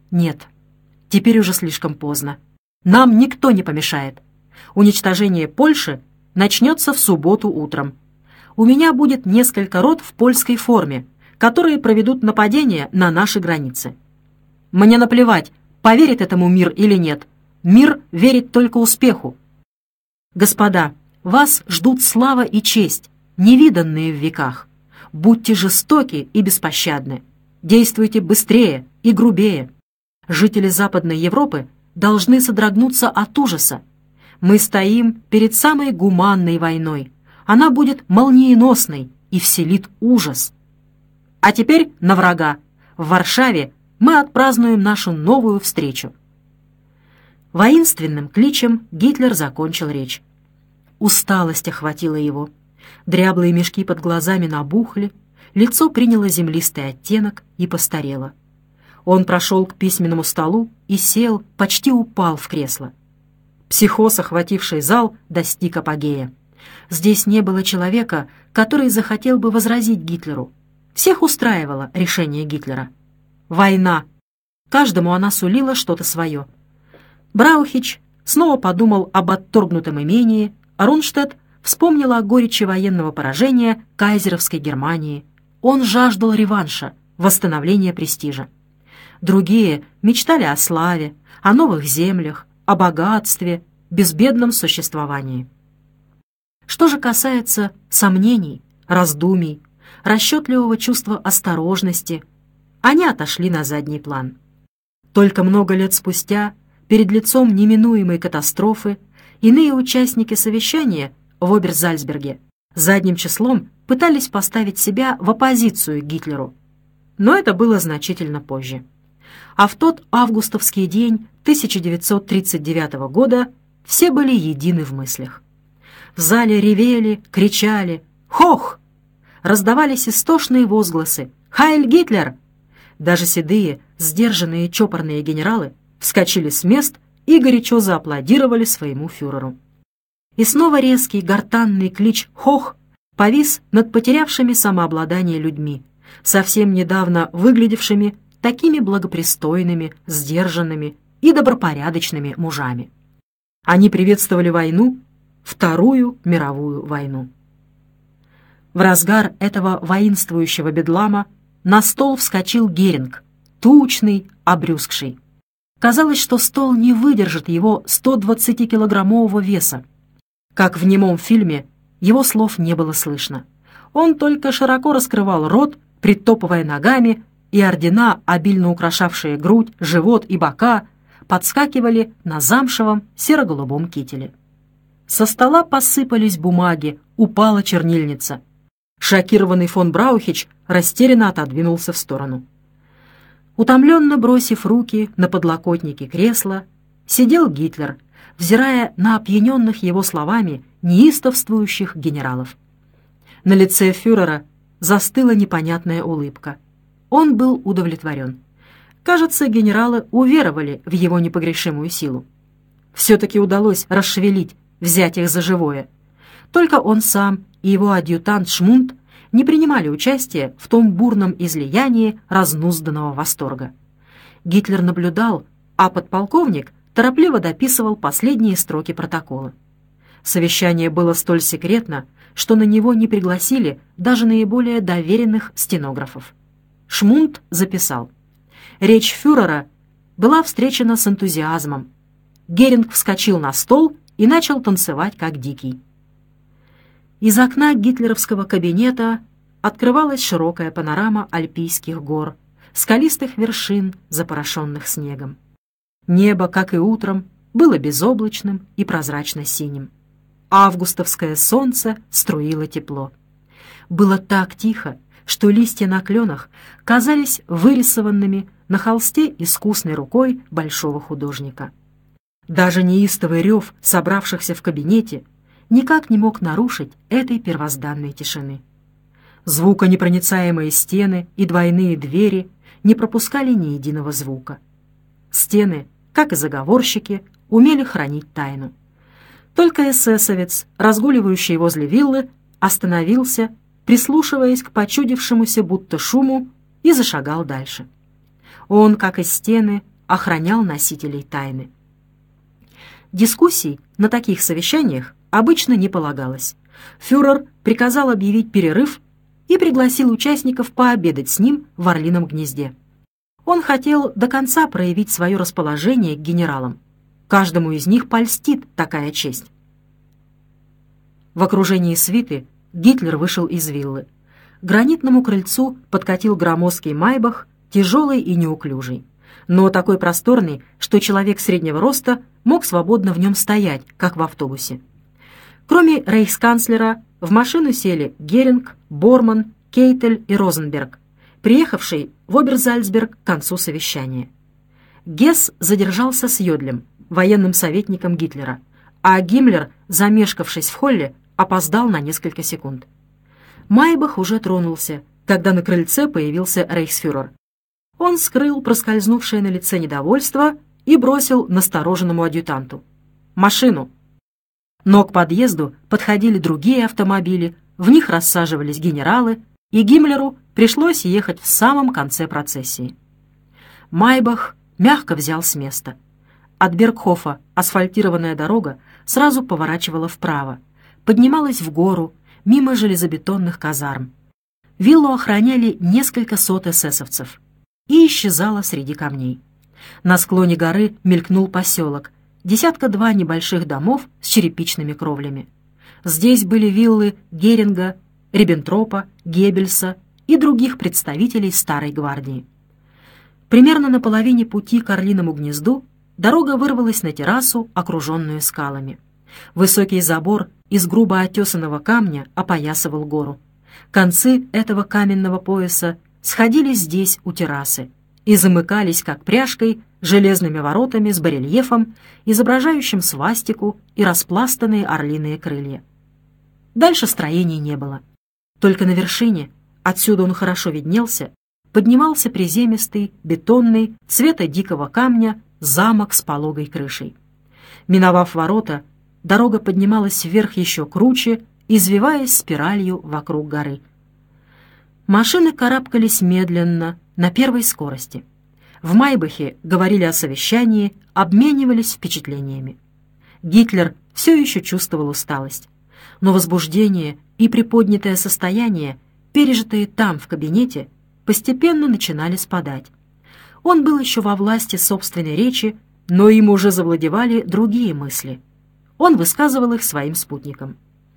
Нет, теперь уже слишком поздно. Нам никто не помешает. Уничтожение Польши начнется в субботу утром. У меня будет несколько рот в польской форме, которые проведут нападение на наши границы. Мне наплевать, поверит этому мир или нет. Мир верит только успеху. Господа, вас ждут слава и честь, невиданные в веках. Будьте жестоки и беспощадны. Действуйте быстрее и грубее. Жители Западной Европы должны содрогнуться от ужаса. Мы стоим перед самой гуманной войной. Она будет молниеносной и вселит ужас. А теперь на врага. В Варшаве мы отпразднуем нашу новую встречу. Воинственным кличем Гитлер закончил речь. Усталость охватила его. Дряблые мешки под глазами набухли, лицо приняло землистый оттенок и постарело. Он прошел к письменному столу и сел, почти упал в кресло. Психоз, охвативший зал, достиг апогея. Здесь не было человека, который захотел бы возразить Гитлеру. Всех устраивало решение Гитлера. Война. Каждому она сулила что-то свое. Браухич снова подумал об отторгнутом имении, а Рунштедт вспомнил о горечи военного поражения кайзеровской Германии. Он жаждал реванша, восстановления престижа. Другие мечтали о славе, о новых землях, о богатстве, безбедном существовании. Что же касается сомнений, раздумий, расчетливого чувства осторожности, они отошли на задний план. Только много лет спустя, перед лицом неминуемой катастрофы, иные участники совещания в Оберзальцберге задним числом пытались поставить себя в оппозицию Гитлеру. Но это было значительно позже. А в тот августовский день 1939 года все были едины в мыслях. В зале ревели, кричали «Хох!», раздавались истошные возгласы «Хайль Гитлер!». Даже седые, сдержанные чопорные генералы вскочили с мест и горячо зааплодировали своему фюреру. И снова резкий гортанный клич «Хох!» повис над потерявшими самообладание людьми, совсем недавно выглядевшими такими благопристойными, сдержанными и добропорядочными мужами. Они приветствовали войну, Вторую мировую войну. В разгар этого воинствующего бедлама на стол вскочил Геринг, тучный, обрюзгший. Казалось, что стол не выдержит его 120-килограммового веса. Как в немом фильме, его слов не было слышно. Он только широко раскрывал рот, притопывая ногами, и ордена, обильно украшавшие грудь, живот и бока, подскакивали на замшевом серо-голубом кителе. Со стола посыпались бумаги, упала чернильница. Шокированный фон Браухич растерянно отодвинулся в сторону. Утомленно бросив руки на подлокотники кресла, сидел Гитлер, взирая на опьяненных его словами неистовствующих генералов. На лице фюрера застыла непонятная улыбка. Он был удовлетворен. Кажется, генералы уверовали в его непогрешимую силу. Все-таки удалось расшевелить, взять их за живое. Только он сам и его адъютант Шмунд не принимали участия в том бурном излиянии разнузданного восторга. Гитлер наблюдал, а подполковник торопливо дописывал последние строки протокола. Совещание было столь секретно, что на него не пригласили даже наиболее доверенных стенографов. Шмунд записал. Речь фюрера была встречена с энтузиазмом. Геринг вскочил на стол и начал танцевать, как дикий. Из окна гитлеровского кабинета открывалась широкая панорама Альпийских гор, скалистых вершин, запорошенных снегом. Небо, как и утром, было безоблачным и прозрачно-синим. Августовское солнце струило тепло. Было так тихо, что листья на кленах казались вырисованными на холсте искусной рукой большого художника. Даже неистовый рев собравшихся в кабинете никак не мог нарушить этой первозданной тишины. Звуконепроницаемые стены и двойные двери не пропускали ни единого звука. Стены, как и заговорщики, умели хранить тайну. Только эсэсовец, разгуливающий возле виллы, остановился, прислушиваясь к почудившемуся будто шуму, и зашагал дальше. Он, как и стены, охранял носителей тайны. Дискуссий на таких совещаниях обычно не полагалось. Фюрер приказал объявить перерыв и пригласил участников пообедать с ним в Орлином гнезде. Он хотел до конца проявить свое расположение к генералам. Каждому из них польстит такая честь. В окружении свиты Гитлер вышел из виллы. К гранитному крыльцу подкатил громоздкий майбах, тяжелый и неуклюжий, но такой просторный, что человек среднего роста мог свободно в нем стоять, как в автобусе. Кроме рейхсканцлера, в машину сели Геринг, Борман, Кейтель и Розенберг, приехавший в Оберзальцберг к концу совещания. Гесс задержался с Йодлем, военным советником Гитлера, а Гиммлер, замешкавшись в холле, опоздал на несколько секунд. Майбах уже тронулся, когда на крыльце появился рейхсфюрер. Он скрыл проскользнувшее на лице недовольство и бросил настороженному адъютанту: «Машину!». Но к подъезду подходили другие автомобили, в них рассаживались генералы, и Гиммлеру пришлось ехать в самом конце процессии. Майбах мягко взял с места. От Бергхофа асфальтированная дорога сразу поворачивала вправо, поднималась в гору, мимо железобетонных казарм. Виллу охраняли несколько сот эсэсовцев и исчезала среди камней. На склоне горы мелькнул поселок, десятка-два небольших домов с черепичными кровлями. Здесь были виллы Геринга, Риббентропа, Геббельса и других представителей Старой гвардии. Примерно на половине пути к Орлиному гнезду дорога вырвалась на террасу, окруженную скалами. Высокий забор из грубо отесанного камня опоясывал гору. Концы этого каменного пояса сходились здесь у террасы и замыкались, как пряжкой, железными воротами с барельефом, изображающим свастику и распластанные орлиные крылья. Дальше строений не было. Только на вершине, отсюда он хорошо виднелся, поднимался приземистый, бетонный, цвета дикого камня замок с пологой крышей. Миновав ворота, дорога поднималась вверх еще круче, извиваясь спиралью вокруг горы. Машины карабкались медленно, на первой скорости. В Майбахе говорили о совещании, обменивались впечатлениями. Гитлер все еще чувствовал усталость, но возбуждение и приподнятое состояние, пережитые там, в кабинете, постепенно начинали спадать. Он был еще во власти собственной речи, но им уже завладевали другие мысли. Он высказывал их своим спутникам.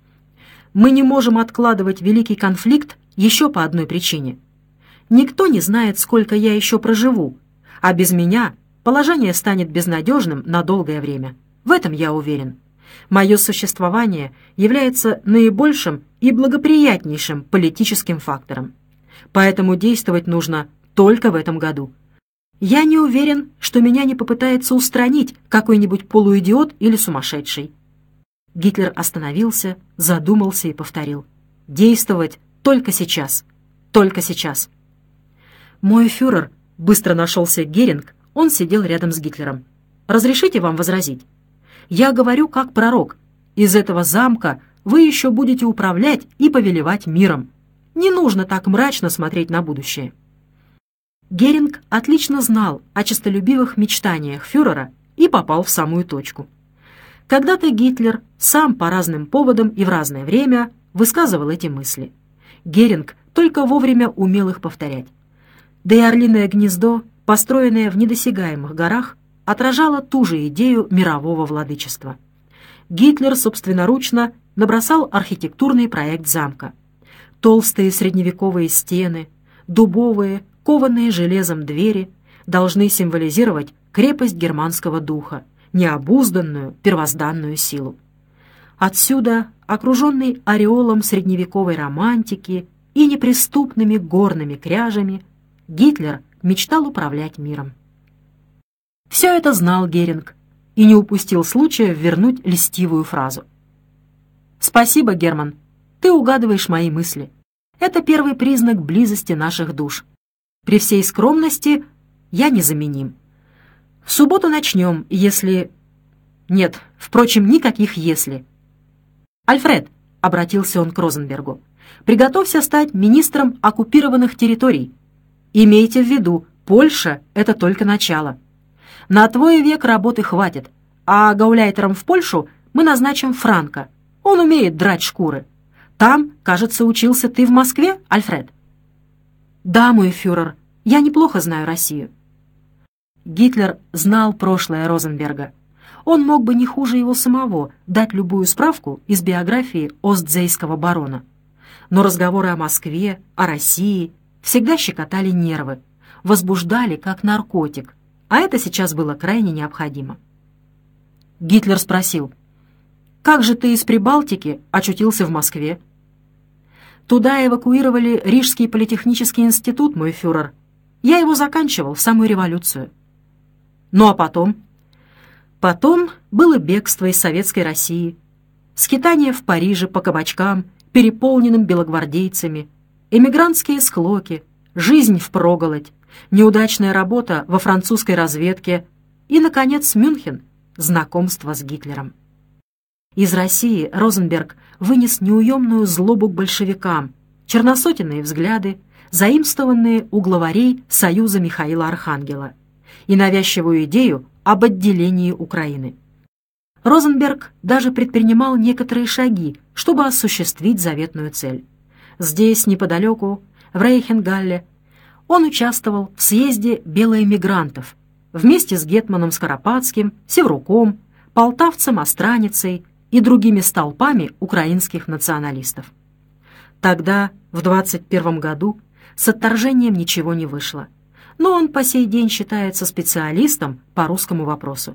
«Мы не можем откладывать великий конфликт еще по одной причине. Никто не знает, сколько я еще проживу, а без меня положение станет безнадежным на долгое время. В этом я уверен. Мое существование является наибольшим и благоприятнейшим политическим фактором. Поэтому действовать нужно только в этом году. Я не уверен, что меня не попытается устранить какой-нибудь полуидиот или сумасшедший». Гитлер остановился, задумался и повторил: «Действовать только сейчас, только сейчас». «Мой фюрер», — быстро нашелся Геринг, он сидел рядом с Гитлером. «Разрешите вам возразить? Я говорю как пророк. Из этого замка вы еще будете управлять и повелевать миром. Не нужно так мрачно смотреть на будущее». Геринг отлично знал о честолюбивых мечтаниях фюрера и попал в самую точку. Когда-то Гитлер сам по разным поводам и в разное время высказывал эти мысли. Геринг только вовремя умел их повторять. Да и Орлиное гнездо, построенное в недосягаемых горах, отражало ту же идею мирового владычества. Гитлер собственноручно набросал архитектурный проект замка. Толстые средневековые стены, дубовые, кованные железом двери должны символизировать крепость германского духа, необузданную первозданную силу. Отсюда, окруженный ореолом средневековой романтики и неприступными горными кряжами, Гитлер мечтал управлять миром. Все это знал Геринг и не упустил случая вернуть льстивую фразу. «Спасибо, Герман, ты угадываешь мои мысли. Это первый признак близости наших душ. При всей скромности я незаменим. В субботу начнем, если...» «Нет, впрочем, никаких «если». «Альфред», — обратился он к Розенбергу, — «приготовься стать министром оккупированных территорий. Имейте в виду, Польша — это только начало. На твой век работы хватит, а гауляйтером в Польшу мы назначим Франка. Он умеет драть шкуры. Там, кажется, учился ты в Москве, Альфред?» «Да, мой фюрер, я неплохо знаю Россию». Гитлер знал прошлое Розенберга. Он мог бы не хуже его самого дать любую справку из биографии остзейского барона. Но разговоры о Москве, о России всегда щекотали нервы, возбуждали как наркотик, а это сейчас было крайне необходимо. Гитлер спросил: «Как же ты из Прибалтики очутился в Москве?» «Туда эвакуировали Рижский политехнический институт, мой фюрер. Я его заканчивал в самую революцию». «Ну а потом?» «Потом было бегство из Советской России, скитание в Париже по кабачкам, переполненным белогвардейцами, эмигрантские склоки, жизнь впроголодь, неудачная работа во французской разведке и, наконец, Мюнхен, знакомство с Гитлером». Из России Розенберг вынес неуемную злобу к большевикам, черносотенные взгляды, заимствованные у главарей Союза Михаила Архангела, и навязчивую идею об отделении Украины. Розенберг даже предпринимал некоторые шаги, чтобы осуществить заветную цель. Здесь, неподалеку, в Рейхенгалле, он участвовал в съезде белоэмигрантов вместе с гетманом Скоропадским, Севруком, полтавцем Остраницей и другими столпами украинских националистов. Тогда, в 21 году, с отторжением ничего не вышло, но он по сей день считается специалистом по русскому вопросу.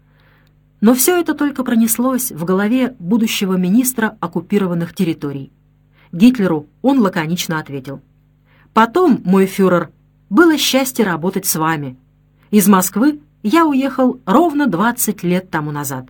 Но все это только пронеслось в голове будущего министра оккупированных территорий. Гитлеру он лаконично ответил: «Потом, мой фюрер, было счастье работать с вами. Из Москвы я уехал ровно 20 лет тому назад.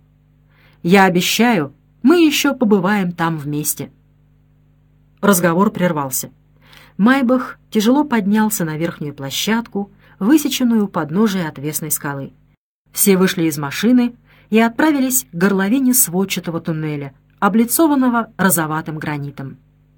Я обещаю, мы еще побываем там вместе». Разговор прервался. Майбах тяжело поднялся на верхнюю площадку, высеченную у подножия отвесной скалы. Все вышли из машины и отправились к горловине сводчатого туннеля, облицованного розоватым гранитом.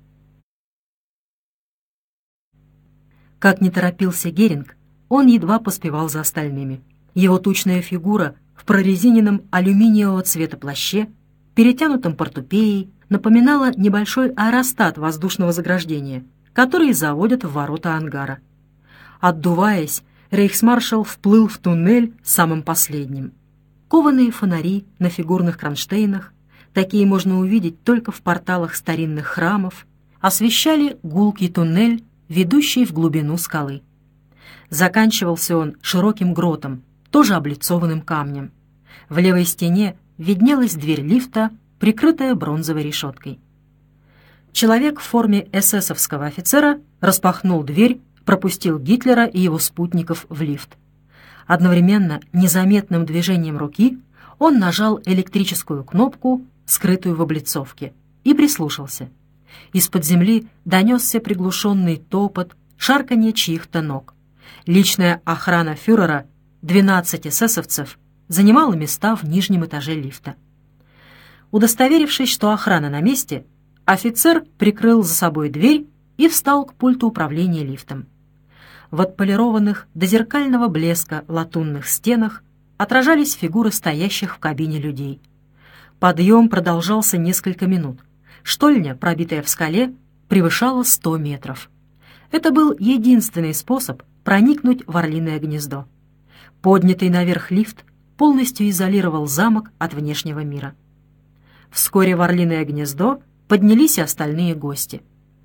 Как не торопился Геринг, он едва поспевал за остальными. Его тучная фигура в прорезиненном алюминиевого цвета плаще, перетянутом портупеей, напоминала небольшой аэростат воздушного заграждения, который заводят в ворота ангара. Отдуваясь, рейхсмаршал вплыл в туннель самым последним. Кованые фонари на фигурных кронштейнах, такие можно увидеть только в порталах старинных храмов, освещали гулкий туннель, ведущий в глубину скалы. Заканчивался он широким гротом, тоже облицованным камнем. В левой стене виднелась дверь лифта, прикрытая бронзовой решеткой. Человек в форме эсэсовского офицера распахнул дверь, пропустил Гитлера и его спутников в лифт. Одновременно, незаметным движением руки, он нажал электрическую кнопку, скрытую в облицовке, и прислушался. Из-под земли донесся приглушенный топот, шарканье чьих-то ног. Личная охрана фюрера, 12 эсэсовцев, занимала места в нижнем этаже лифта. Удостоверившись, что охрана на месте, офицер прикрыл за собой дверь и встал к пульту управления лифтом. В отполированных до зеркального блеска латунных стенах отражались фигуры стоящих в кабине людей. Подъем продолжался несколько минут. Штольня, пробитая в скале, превышала 100 метров. Это был единственный способ проникнуть в Орлиное гнездо. Поднятый наверх лифт полностью изолировал замок от внешнего мира. Вскоре в Орлиное гнездо поднялись и остальные гости.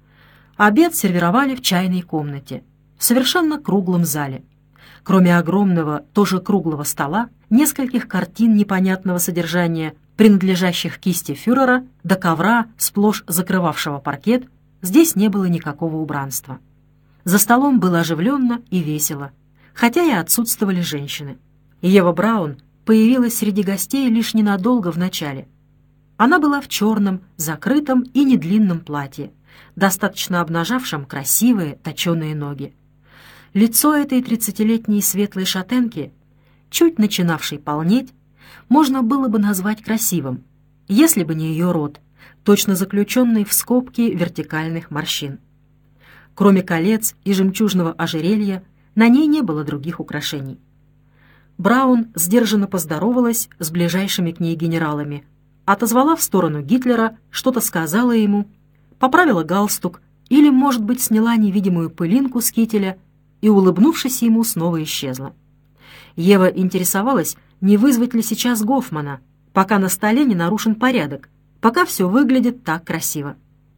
Обед сервировали в чайной комнате, в совершенно круглом зале. Кроме огромного, тоже круглого стола, нескольких картин непонятного содержания, принадлежащих кисти фюрера, до ковра, сплошь закрывавшего паркет, здесь не было никакого убранства. За столом было оживленно и весело, хотя и отсутствовали женщины. Ева Браун появилась среди гостей лишь ненадолго в начале. Она была в черном, закрытом и недлинном платье, достаточно обнажавшем красивые точеные ноги. Лицо этой 30-летней светлой шатенки, чуть начинавшей полнеть, можно было бы назвать красивым, если бы не ее рот, точно заключенный в скобки вертикальных морщин. Кроме колец и жемчужного ожерелья, на ней не было других украшений. Браун сдержанно поздоровалась с ближайшими к ней генералами, отозвала в сторону Гитлера, что-то сказала ему, поправила галстук или, может быть, сняла невидимую пылинку с кителя и, улыбнувшись ему, снова исчезла. Ева интересовалась, не вызвать ли сейчас Гофмана, пока на столе не нарушен порядок, пока все выглядит так красиво.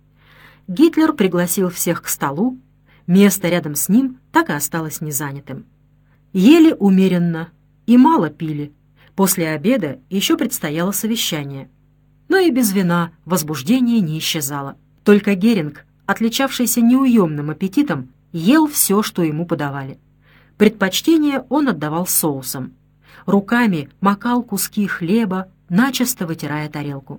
Гитлер пригласил всех к столу, место рядом с ним так и осталось незанятым. Ели умеренно и мало пили. После обеда еще предстояло совещание. Но и без вина возбуждение не исчезало. Только Геринг, отличавшийся неуемным аппетитом, ел все, что ему подавали. Предпочтение он отдавал соусам. Руками макал куски хлеба, начисто вытирая тарелку.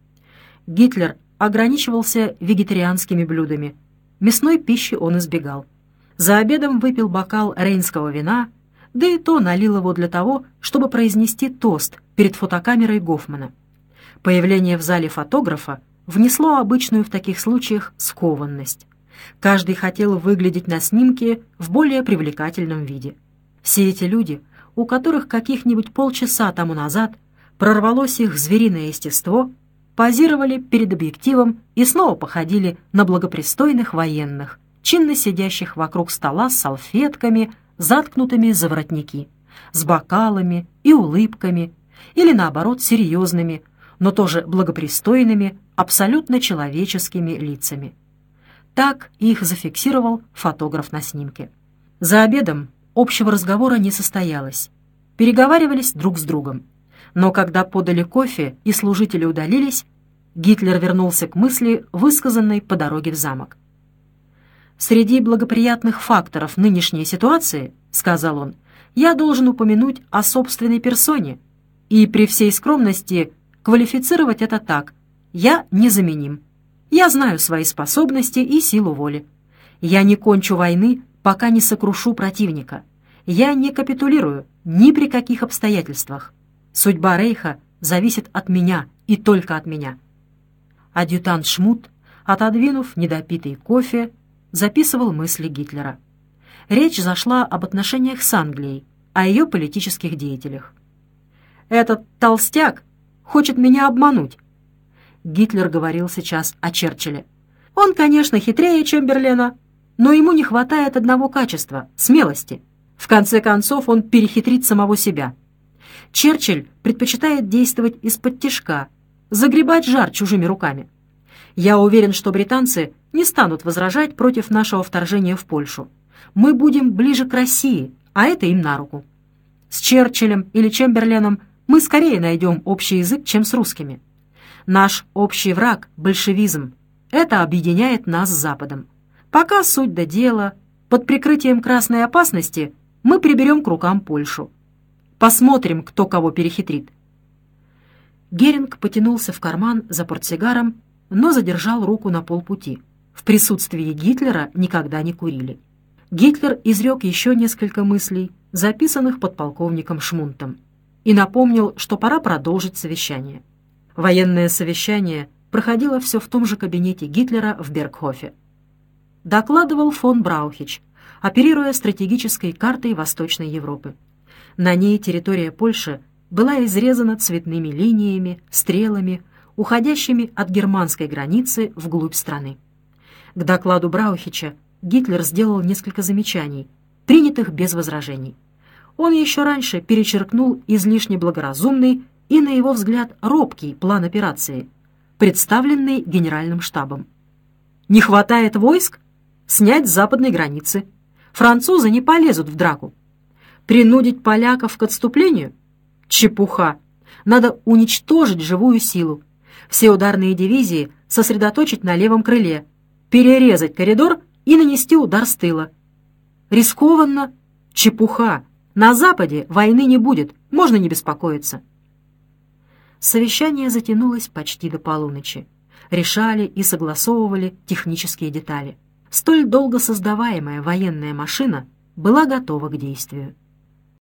Гитлер ограничивался вегетарианскими блюдами. Мясной пищи он избегал. За обедом выпил бокал рейнского вина, да и то налил его для того, чтобы произнести тост перед фотокамерой Гофмана. Появление в зале фотографа внесло обычную в таких случаях скованность. Каждый хотел выглядеть на снимке в более привлекательном виде. Все эти люди, у которых каких-нибудь полчаса тому назад прорвалось их звериное естество, позировали перед объективом и снова походили на благопристойных военных, чинно сидящих вокруг стола с салфетками, заткнутыми за воротники, с бокалами и улыбками, или, наоборот, серьезными, но тоже благопристойными, абсолютно человеческими лицами. Так их зафиксировал фотограф на снимке. За обедом общего разговора не состоялось. Переговаривались друг с другом. Но когда подали кофе и служители удалились, Гитлер вернулся к мысли, высказанной по дороге в замок. «Среди благоприятных факторов нынешней ситуации, — сказал он, — я должен упомянуть о собственной персоне и при всей скромности квалифицировать это так: я незаменим. Я знаю свои способности и силу воли. Я не кончу войны, пока не сокрушу противника. Я не капитулирую ни при каких обстоятельствах. Судьба Рейха зависит от меня и только от меня». Адъютант Шмут, отодвинув недопитый кофе, записывал мысли Гитлера. Речь зашла об отношениях с Англией, о ее политических деятелях. «Этот толстяк хочет меня обмануть». Гитлер говорил сейчас о Черчилле. «Он, конечно, хитрее Чемберлена, но ему не хватает одного качества — смелости. В конце концов, он перехитрит самого себя. Черчилль предпочитает действовать из-под-тишка, загребать жар чужими руками. Я уверен, что британцы не станут возражать против нашего вторжения в Польшу. Мы будем ближе к России, а это им на руку. С Черчиллем или Чемберленом мы скорее найдем общий язык, чем с русскими. Наш общий враг — большевизм. Это объединяет нас с Западом. Пока суть до дела, под прикрытием красной опасности мы приберем к рукам Польшу. Посмотрим, кто кого перехитрит». Геринг потянулся в карман за портсигаром, но задержал руку на полпути. В присутствии Гитлера никогда не курили. Гитлер изрек еще несколько мыслей, записанных подполковником Шмунтом, и напомнил, что пора продолжить совещание. Военное совещание проходило все в том же кабинете Гитлера в Бергхофе. Докладывал фон Браухич, оперируя стратегической картой Восточной Европы. На ней территория Польши была изрезана цветными линиями, стрелами, уходящими от германской границы вглубь страны. К докладу Браухича Гитлер сделал несколько замечаний, принятых без возражений. Он еще раньше перечеркнул излишне благоразумный и, на его взгляд, робкий план операции, представленный генеральным штабом. «Не хватает войск? Снять с западной границы. Французы не полезут в драку. Принудить поляков к отступлению? Чепуха. Надо уничтожить живую силу. Все ударные дивизии сосредоточить на левом крыле, перерезать коридор и нанести удар с тыла. Рискованно? Чепуха. На Западе войны не будет, можно не беспокоиться». Совещание затянулось почти до полуночи. Решали и согласовывали технические детали. Столь долго создаваемая военная машина была готова к действию.